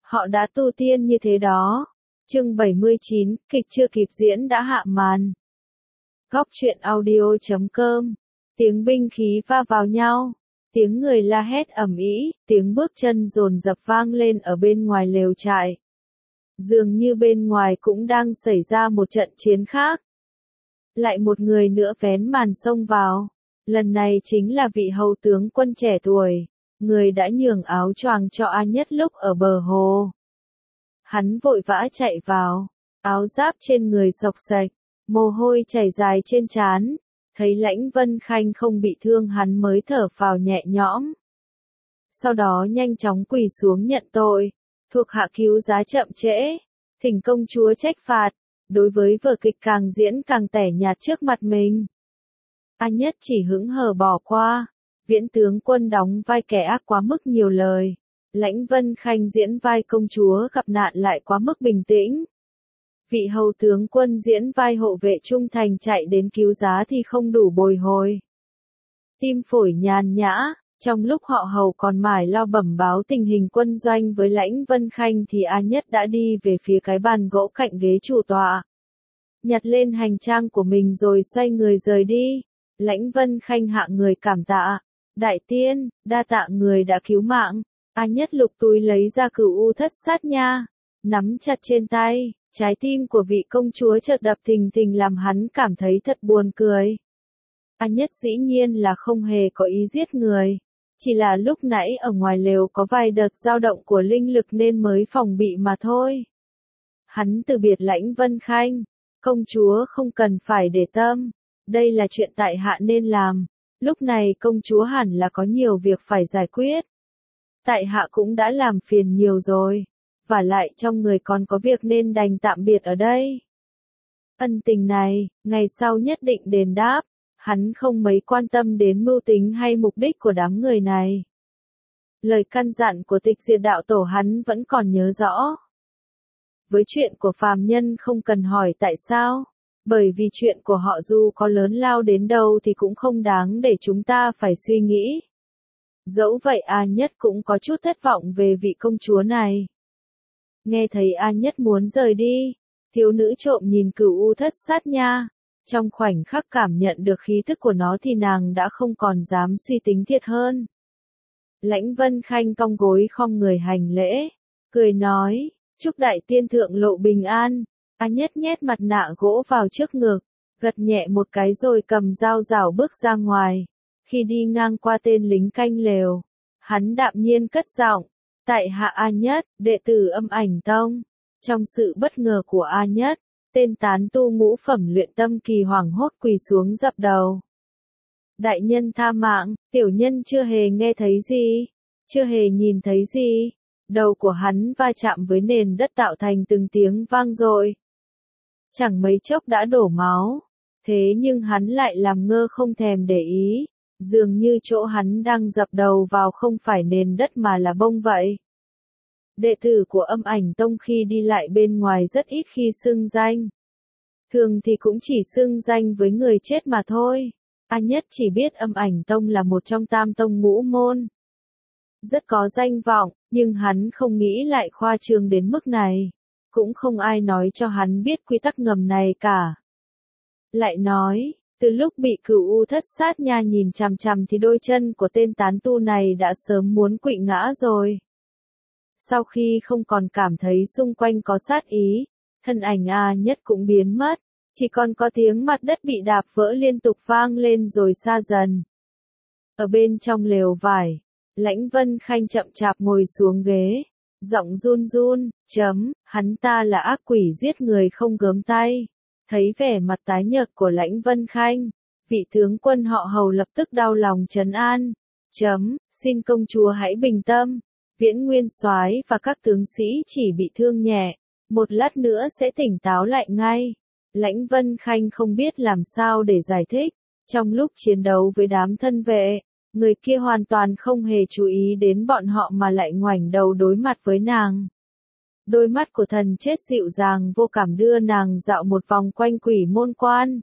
Họ đã tu tiên như thế đó. Chương 79, kịch chưa kịp diễn đã hạ màn. Góc truyện audio.com. Tiếng binh khí va vào nhau, tiếng người la hét ầm ĩ, tiếng bước chân dồn dập vang lên ở bên ngoài lều trại. Dường như bên ngoài cũng đang xảy ra một trận chiến khác. Lại một người nữa vén màn xông vào. Lần này chính là vị hầu tướng quân trẻ tuổi, người đã nhường áo choàng cho A Nhất lúc ở bờ hồ. Hắn vội vã chạy vào, áo giáp trên người xộc xệch, mồ hôi chảy dài trên trán, thấy Lãnh Vân Khanh không bị thương hắn mới thở phào nhẹ nhõm. Sau đó nhanh chóng quỳ xuống nhận tội, thuộc hạ cứu giá chậm trễ, thỉnh công chúa trách phạt, đối với vở kịch càng diễn càng tẻ nhạt trước mặt mình. A Nhất chỉ hững hờ bỏ qua, Viễn tướng quân đóng vai kẻ ác quá mức nhiều lời. Lãnh Vân Khanh diễn vai công chúa gặp nạn lại quá mức bình tĩnh. Vị hầu tướng quân diễn vai hộ vệ trung thành chạy đến cứu giá thì không đủ bồi hồi. Tim phổi nhàn nhã, trong lúc họ hầu còn mải lo bẩm báo tình hình quân doanh với Lãnh Vân Khanh thì A Nhất đã đi về phía cái bàn gỗ cạnh ghế chủ tọa. Nhặt lên hành trang của mình rồi xoay người rời đi. Lãnh Vân Khanh hạ người cảm tạ. Đại tiên, đa tạ người đã cứu mạng. A Nhất lục túi lấy ra Cửu U Thất Sát Nha, nắm chặt trên tay, trái tim của vị công chúa chợt đập thình thình làm hắn cảm thấy thật buồn cười. A Nhất dĩ nhiên là không hề có ý giết người, chỉ là lúc nãy ở ngoài lều có vài đợt dao động của linh lực nên mới phòng bị mà thôi. Hắn từ biệt Lãnh Vân Khanh, công chúa không cần phải để tâm, đây là chuyện tại hạ nên làm, lúc này công chúa hẳn là có nhiều việc phải giải quyết. Tại hạ cũng đã làm phiền nhiều rồi, và lại trong người còn có việc nên đành tạm biệt ở đây. Ân tình này, ngày sau nhất định đền đáp, hắn không mấy quan tâm đến mưu tính hay mục đích của đám người này. Lời căn dặn của Tịch Diệt Đạo Tổ hắn vẫn còn nhớ rõ. Với chuyện của phàm nhân không cần hỏi tại sao, bởi vì chuyện của họ dù có lớn lao đến đâu thì cũng không đáng để chúng ta phải suy nghĩ. Dẫu vậy A Nhất cũng có chút thất vọng về vị công chúa này. Nghe thấy A Nhất muốn rời đi, thiếu nữ trộm nhìn Cửu U Thất Sát Nha, trong khoảnh khắc cảm nhận được khí tức của nó thì nàng đã không còn dám suy tính thiệt hơn. Lãnh Vân Khanh cong gối khom người hành lễ, cười nói, chúc đại tiên thượng lộ bình an. A Nhất nhét mặt nạ gỗ vào trước ngực, gật nhẹ một cái rồi cầm dao rảo bước ra ngoài. Khi đi ngang qua tên lính canh lều, hắn đạm nhiên cất giọng, tại hạ A Nhất, đệ tử Âm Ảnh Tông. Trong sự bất ngờ của A Nhất, tên tán tu ngũ phẩm luyện tâm kỳ hoảng hốt quỳ xuống dập đầu. Đại nhân tha mạng, tiểu nhân chưa hề nghe thấy gì, chưa hề nhìn thấy gì. Đầu của hắn va chạm với nền đất tạo thành từng tiếng vang dội. Chẳng mấy chốc đã đổ máu, thế nhưng hắn lại làm ngơ không thèm để ý. Dường như chỗ hắn đang dập đầu vào không phải nền đất mà là bông vậy. Đệ tử của Âm Ảnh Tông khi đi lại bên ngoài rất ít khi xưng danh. Thường thì cũng chỉ xưng danh với người chết mà thôi. A Nhất chỉ biết Âm Ảnh Tông là một trong tam tông ngũ môn. Rất có danh vọng, nhưng hắn không nghĩ lại khoa trương đến mức này. Cũng không ai nói cho hắn biết quy tắc ngầm này cả. Lại nói, từ lúc bị Cửu U Thất Sát Nha nhìn chằm chằm thì đôi chân của tên tán tu này đã sớm muốn quỵ ngã rồi. Sau khi không còn cảm thấy xung quanh có sát ý, thân ảnh A Nhất cũng biến mất, chỉ còn có tiếng mặt đất bị đạp vỡ liên tục vang lên rồi xa dần. Ở bên trong lều vải, Lãnh Vân Khanh chậm chạp ngồi xuống ghế, giọng run run, hắn ta là ác quỷ giết người không gớm tay. Thấy vẻ mặt tái nhợt của Lãnh Vân Khanh, vị tướng quân họ hầu lập tức đau lòng trấn an. Xin công chúa hãy bình tâm, Viễn Nguyên Soái và các tướng sĩ chỉ bị thương nhẹ, một lát nữa sẽ tỉnh táo lại ngay. Lãnh Vân Khanh không biết làm sao để giải thích, trong lúc chiến đấu với đám thân vệ, người kia hoàn toàn không hề chú ý đến bọn họ mà lại ngoảnh đầu đối mặt với nàng. Đôi mắt của thần chết dịu dàng vô cảm đưa nàng dạo một vòng quanh quỷ môn quan.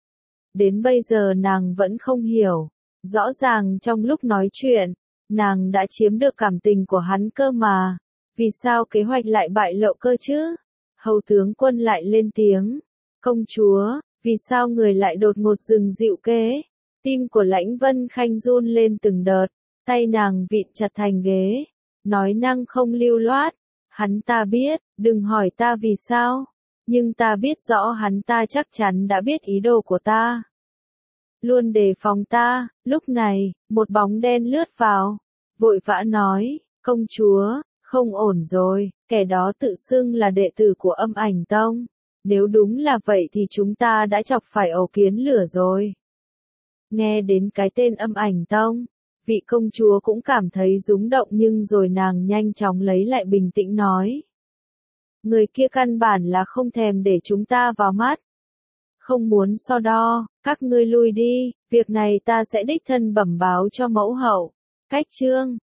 Đến bây giờ nàng vẫn không hiểu, rõ ràng trong lúc nói chuyện, nàng đã chiếm được cảm tình của hắn cơ mà. Vì sao kế hoạch lại bại lộ cơ chứ? Hầu tướng quân lại lên tiếng. Công chúa, vì sao người lại đột ngột dừng dịu kế? Tim của Lãnh Vân Khanh run lên từng đợt, tay nàng vịn chặt thành ghế, nói năng không lưu loát. Hắn ta biết, đừng hỏi ta vì sao, nhưng ta biết rõ hắn ta chắc chắn đã biết ý đồ của ta. Luôn đề phòng ta. Lúc này, một bóng đen lướt vào, vội vã nói, công chúa, không ổn rồi, kẻ đó tự xưng là đệ tử của Âm Ảnh Tông. Nếu đúng là vậy thì chúng ta đã chọc phải ổ kiến lửa rồi. Nghe đến cái tên Âm Ảnh Tông, vị công chúa cũng cảm thấy rúng động nhưng rồi nàng nhanh chóng lấy lại bình tĩnh nói. Người kia căn bản là không thèm để chúng ta vào mắt. Không muốn so đo, các ngươi lui đi, việc này ta sẽ đích thân bẩm báo cho mẫu hậu. Cách chương